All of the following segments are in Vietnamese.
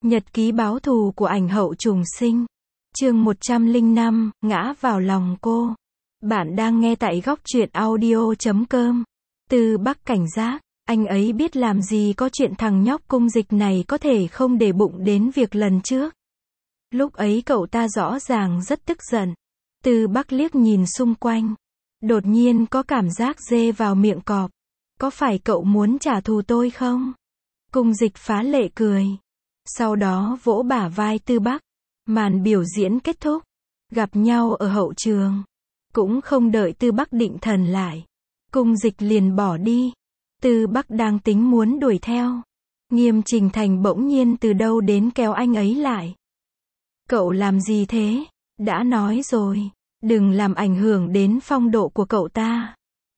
Nhật ký báo thù của ảnh hậu trùng sinh. Chương 105, ngã vào lòng cô. Bạn đang nghe tại góc truyện audio.com. Từ Bắc cảnh giác, anh ấy biết làm gì có chuyện thằng nhóc Cung Dịch này có thể không để bụng đến việc lần trước. Lúc ấy cậu ta rõ ràng rất tức giận. Từ Bắc liếc nhìn xung quanh. Đột nhiên có cảm giác dê vào miệng cọp. Có phải cậu muốn trả thù tôi không? Cung Dịch phá lệ cười. Sau đó vỗ bả vai Tư Bắc. Màn biểu diễn kết thúc. Gặp nhau ở hậu trường. Cũng không đợi Tư Bắc định thần lại. Cung Dịch liền bỏ đi. Tư Bắc đang tính muốn đuổi theo. Nghiêm Trình Thành bỗng nhiên từ đâu đến kéo anh ấy lại. Cậu làm gì thế? Đã nói rồi. Đừng làm ảnh hưởng đến phong độ của cậu ta.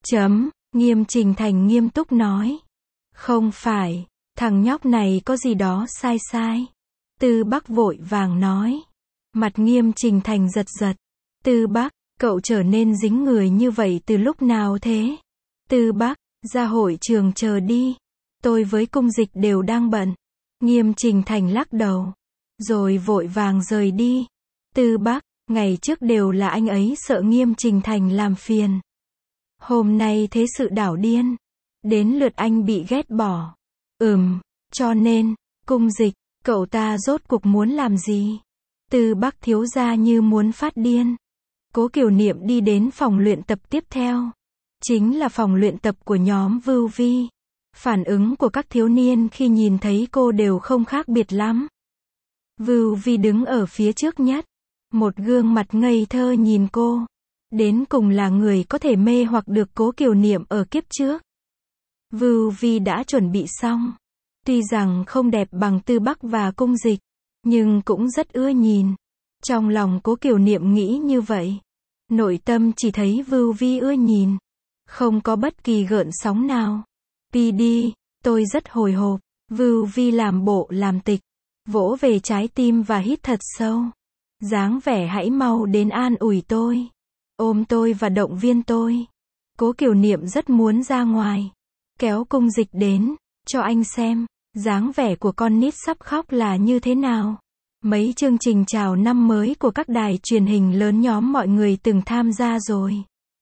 Nghiêm Trình Thành nghiêm túc nói. Không phải. Thằng nhóc này có gì đó sai. Tư Bắc vội vàng nói. Mặt Nghiêm Trình Thành giật giật. Tư Bắc, cậu trở nên dính người như vậy từ lúc nào thế? Tư Bắc, ra hội trường chờ đi. Tôi với Cung Dịch đều đang bận. Nghiêm Trình Thành lắc đầu. Rồi vội vàng rời đi. Tư Bắc, ngày trước đều là anh ấy sợ Nghiêm Trình Thành làm phiền. Hôm nay thế sự đảo điên. Đến lượt anh bị ghét bỏ. Cho nên, Cung Dịch, cậu ta rốt cuộc muốn làm gì? Tư Bắc thiếu gia như muốn phát điên. Cố Kiều Niệm đi đến phòng luyện tập tiếp theo. Chính là phòng luyện tập của nhóm Vưu Vi. Phản ứng của các thiếu niên khi nhìn thấy cô đều không khác biệt lắm. Vưu Vi đứng ở phía trước nhất. Một gương mặt ngây thơ nhìn cô. Đến cùng là người có thể mê hoặc được Cố Kiều Niệm ở kiếp trước. Vưu Vi đã chuẩn bị xong. Tuy rằng không đẹp bằng Tư Bắc và Cung Dịch, nhưng cũng rất ưa nhìn. Trong lòng Cố Kiều Niệm nghĩ như vậy. Nội tâm chỉ thấy Vưu Vi ưa nhìn. Không có bất kỳ gợn sóng nào. PD, tôi rất hồi hộp. Vưu Vi làm bộ làm tịch. Vỗ về trái tim và hít thật sâu. Dáng vẻ hãy mau đến an ủi tôi. Ôm tôi và động viên tôi. Cố Kiều Niệm rất muốn ra ngoài. Kéo Cung Dịch đến, cho anh xem. Dáng vẻ của con nít sắp khóc là như thế nào? Mấy chương trình chào năm mới của các đài truyền hình lớn nhóm mọi người từng tham gia rồi.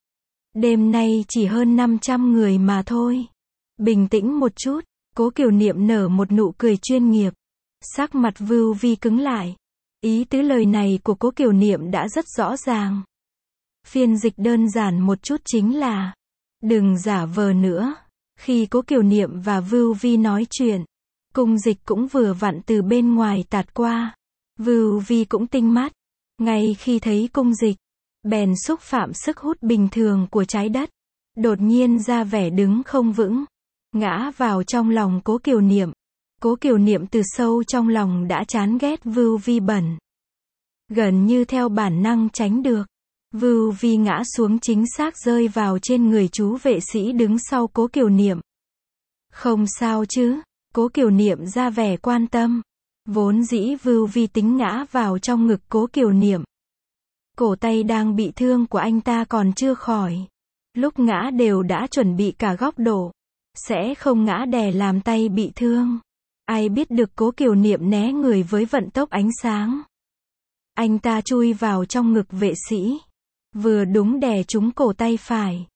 Đêm nay chỉ hơn 500 người mà thôi. Bình tĩnh một chút, Cố Kiều Niệm nở một nụ cười chuyên nghiệp. Sắc mặt Vưu Vi cứng lại. Ý tứ lời này của Cố Kiều Niệm đã rất rõ ràng. Phiên dịch đơn giản một chút chính là đừng giả vờ nữa. Khi Cố Kiều Niệm và Vưu Vi nói chuyện, Cung Dịch cũng vừa vặn từ bên ngoài tạt qua. Vưu Vi cũng tinh mắt. Ngay khi thấy Cung Dịch, bèn xúc phạm sức hút bình thường của trái đất. Đột nhiên ra vẻ đứng không vững. Ngã vào trong lòng Cố Kiều Niệm. Cố Kiều Niệm từ sâu trong lòng đã chán ghét Vưu Vi bẩn. Gần như theo bản năng tránh được. Vưu Vi ngã xuống chính xác rơi vào trên người chú vệ sĩ đứng sau Cố Kiều Niệm. Không sao chứ? Cố Kiều Niệm ra vẻ quan tâm. Vốn dĩ Vưu Vi tính ngã vào trong ngực Cố Kiều Niệm. Cổ tay đang bị thương của anh ta còn chưa khỏi. Lúc ngã đều đã chuẩn bị cả góc độ. Sẽ không ngã đè làm tay bị thương. Ai biết được Cố Kiều Niệm né người với vận tốc ánh sáng. Anh ta chui vào trong ngực vệ sĩ. Vừa đúng đè trúng cổ tay phải.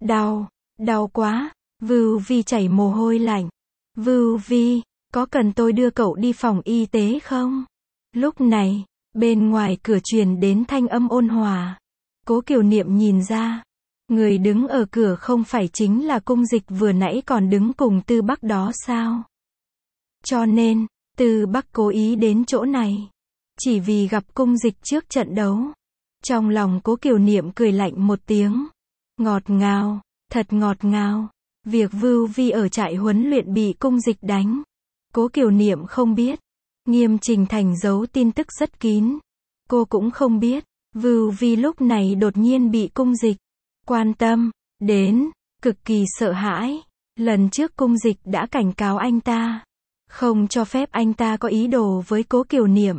Đau quá. Vưu Vi chảy mồ hôi lạnh. Vưu Vi, có cần tôi đưa cậu đi phòng y tế không? Lúc này, bên ngoài cửa truyền đến thanh âm ôn hòa. Cố Kiều Niệm nhìn ra. Người đứng ở cửa không phải chính là Cung Dịch vừa nãy còn đứng cùng Tư Bắc đó sao? Cho nên, Tư Bắc cố ý đến chỗ này. Chỉ vì gặp Cung Dịch trước trận đấu. Trong lòng Cố Kiều Niệm cười lạnh một tiếng. Ngọt ngào, thật ngọt ngào. Việc Vưu Vi ở trại huấn luyện bị Cung Dịch đánh. Cố Kiều Niệm không biết. Nghiêm Trình Thành giấu tin tức rất kín. Cô cũng không biết. Vưu Vi lúc này đột nhiên bị Cung Dịch quan tâm đến. Cực kỳ sợ hãi. Lần trước Cung Dịch đã cảnh cáo anh ta. Không cho phép anh ta có ý đồ với Cố Kiều Niệm.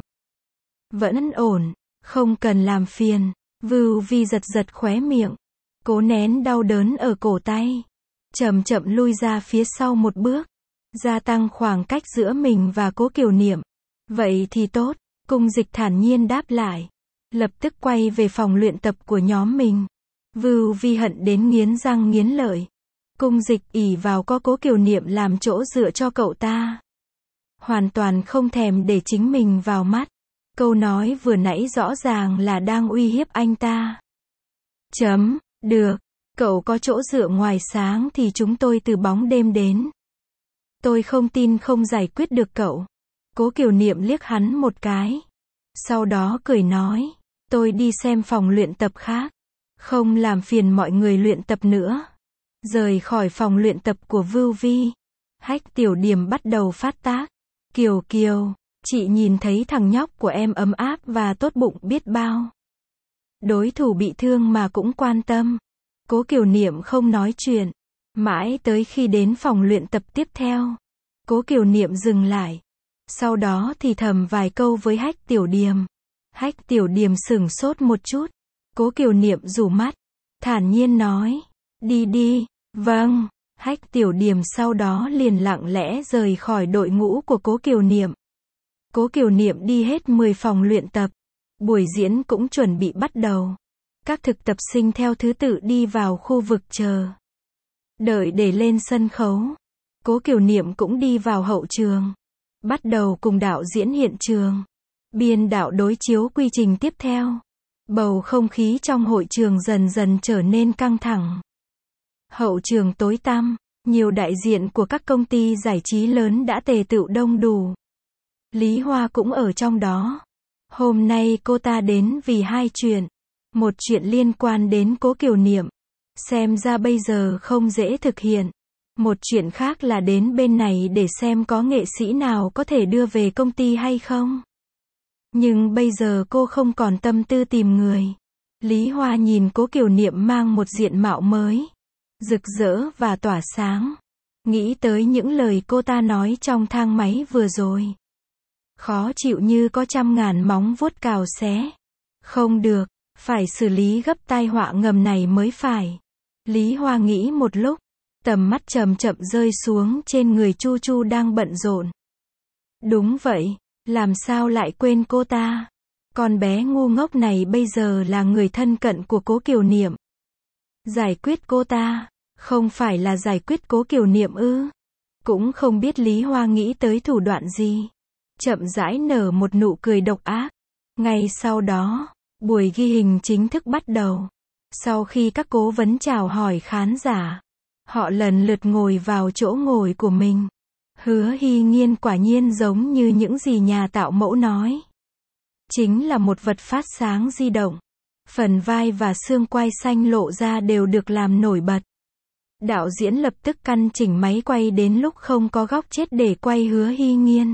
Vẫn ổn. Không cần làm phiền. Vưu Vi giật khóe miệng. Cố nén đau đớn ở cổ tay. Chậm chậm lui ra phía sau một bước. Gia tăng khoảng cách giữa mình và Cố Kiều Niệm. Vậy thì tốt, Cung Dịch thản nhiên đáp lại. Lập tức quay về phòng luyện tập của nhóm mình. Vưu Vi hận đến nghiến răng nghiến lợi. Cung Dịch ỷ vào có Cố Kiều Niệm làm chỗ dựa cho cậu ta. Hoàn toàn không thèm để chính mình vào mắt. Câu nói vừa nãy rõ ràng là đang uy hiếp anh ta. Được, cậu có chỗ dựa ngoài sáng thì chúng tôi từ bóng đêm đến. Tôi không tin không giải quyết được cậu. Cố Kiều Niệm liếc hắn một cái. Sau đó cười nói, tôi đi xem phòng luyện tập khác. Không làm phiền mọi người luyện tập nữa. Rời khỏi phòng luyện tập của Vưu Vi. Hách Tiểu Điềm bắt đầu phát tác. Kiều Kiều, chị nhìn thấy thằng nhóc của em ấm áp và tốt bụng biết bao. Đối thủ bị thương mà cũng quan tâm. Cố Kiều Niệm không nói chuyện. Mãi tới khi đến phòng luyện tập tiếp theo. Cố Kiều Niệm dừng lại. Sau đó thì thầm vài câu với Hách Tiểu Điềm. Hách Tiểu Điềm sửng sốt một chút. Cố Kiều Niệm rủ mắt. Thản nhiên nói. Đi đi. Vâng. Hách Tiểu Điềm sau đó liền lặng lẽ rời khỏi đội ngũ của Cố Kiều Niệm. Cố Kiều Niệm đi hết 10 phòng luyện tập. Buổi diễn cũng chuẩn bị bắt đầu. Các thực tập sinh theo thứ tự đi vào khu vực chờ. Đợi để lên sân khấu. Cố Kiều Niệm cũng đi vào hậu trường. Bắt đầu cùng đạo diễn hiện trường. Biên đạo đối chiếu quy trình tiếp theo. Bầu không khí trong hội trường dần dần trở nên căng thẳng. Hậu trường tối tăm, nhiều đại diện của các công ty giải trí lớn đã tề tựu đông đủ. Lý Hoa cũng ở trong đó. Hôm nay cô ta đến vì hai chuyện. Một chuyện liên quan đến Cố Kiều Niệm. Xem ra bây giờ không dễ thực hiện. Một chuyện khác là đến bên này để xem có nghệ sĩ nào có thể đưa về công ty hay không. Nhưng bây giờ cô không còn tâm tư tìm người. Lý Hoa nhìn Cố Kiều Niệm mang một diện mạo mới. Rực rỡ và tỏa sáng. Nghĩ tới những lời cô ta nói trong thang máy vừa rồi. Khó chịu như có trăm ngàn móng vuốt cào xé. Không được, phải xử lý gấp tai họa ngầm này mới phải. Lý Hoa nghĩ một lúc. Tầm mắt chậm chậm rơi xuống trên người Chu Chu đang bận rộn. Đúng vậy, làm sao lại quên cô ta? Con bé ngu ngốc này bây giờ là người thân cận của Cố Kiều Niệm. Giải quyết cô ta, không phải là giải quyết Cố Kiều Niệm ư? Cũng không biết Lý Hoa nghĩ tới thủ đoạn gì. Chậm rãi nở một nụ cười độc ác. Ngay sau đó, buổi ghi hình chính thức bắt đầu. Sau khi các cố vấn chào hỏi khán giả, họ lần lượt ngồi vào chỗ ngồi của mình. Hứa Hy Nhiên quả nhiên giống như những gì nhà tạo mẫu nói. Chính là một vật phát sáng di động. Phần vai và xương quai xanh lộ ra đều được làm nổi bật. Đạo diễn lập tức căn chỉnh máy quay đến lúc không có góc chết để quay Hứa Hy Nhiên.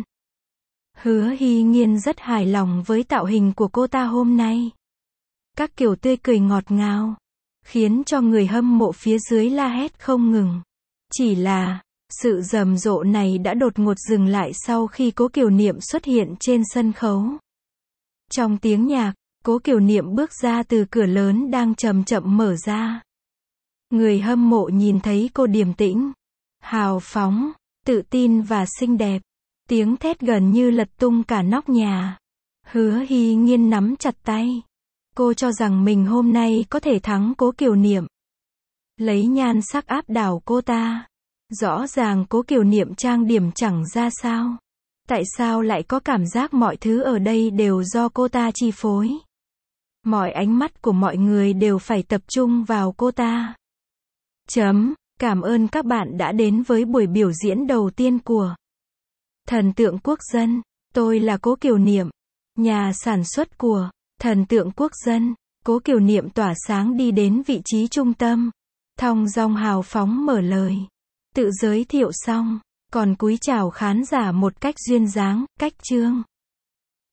Hứa Hy Nhiên rất hài lòng với tạo hình của cô ta hôm nay. Các kiểu tươi cười ngọt ngào, khiến cho người hâm mộ phía dưới la hét không ngừng. Chỉ là, sự rầm rộ này đã đột ngột dừng lại sau khi Cố Kiều Niệm xuất hiện trên sân khấu. Trong tiếng nhạc, Cố Kiều Niệm bước ra từ cửa lớn đang chậm chậm mở ra. Người hâm mộ nhìn thấy cô điềm tĩnh, hào phóng, tự tin và xinh đẹp. Tiếng thét gần như lật tung cả nóc nhà. Hứa Hy Nhiên nắm chặt tay. Cô cho rằng mình hôm nay có thể thắng Cố Kiều Niệm. Lấy nhan sắc áp đảo cô ta. Rõ ràng Cố Kiều Niệm trang điểm chẳng ra sao. Tại sao lại có cảm giác mọi thứ ở đây đều do cô ta chi phối? Mọi ánh mắt của mọi người đều phải tập trung vào cô ta. Cảm ơn các bạn đã đến với buổi biểu diễn đầu tiên của Thần tượng quốc dân. Tôi là Cố Kiều Niệm, nhà sản xuất của Thần tượng quốc dân. Cố Kiều Niệm tỏa sáng đi đến vị trí trung tâm. Thong dong hào phóng mở lời. Tự giới thiệu xong, còn cúi chào khán giả một cách duyên dáng, cách chương.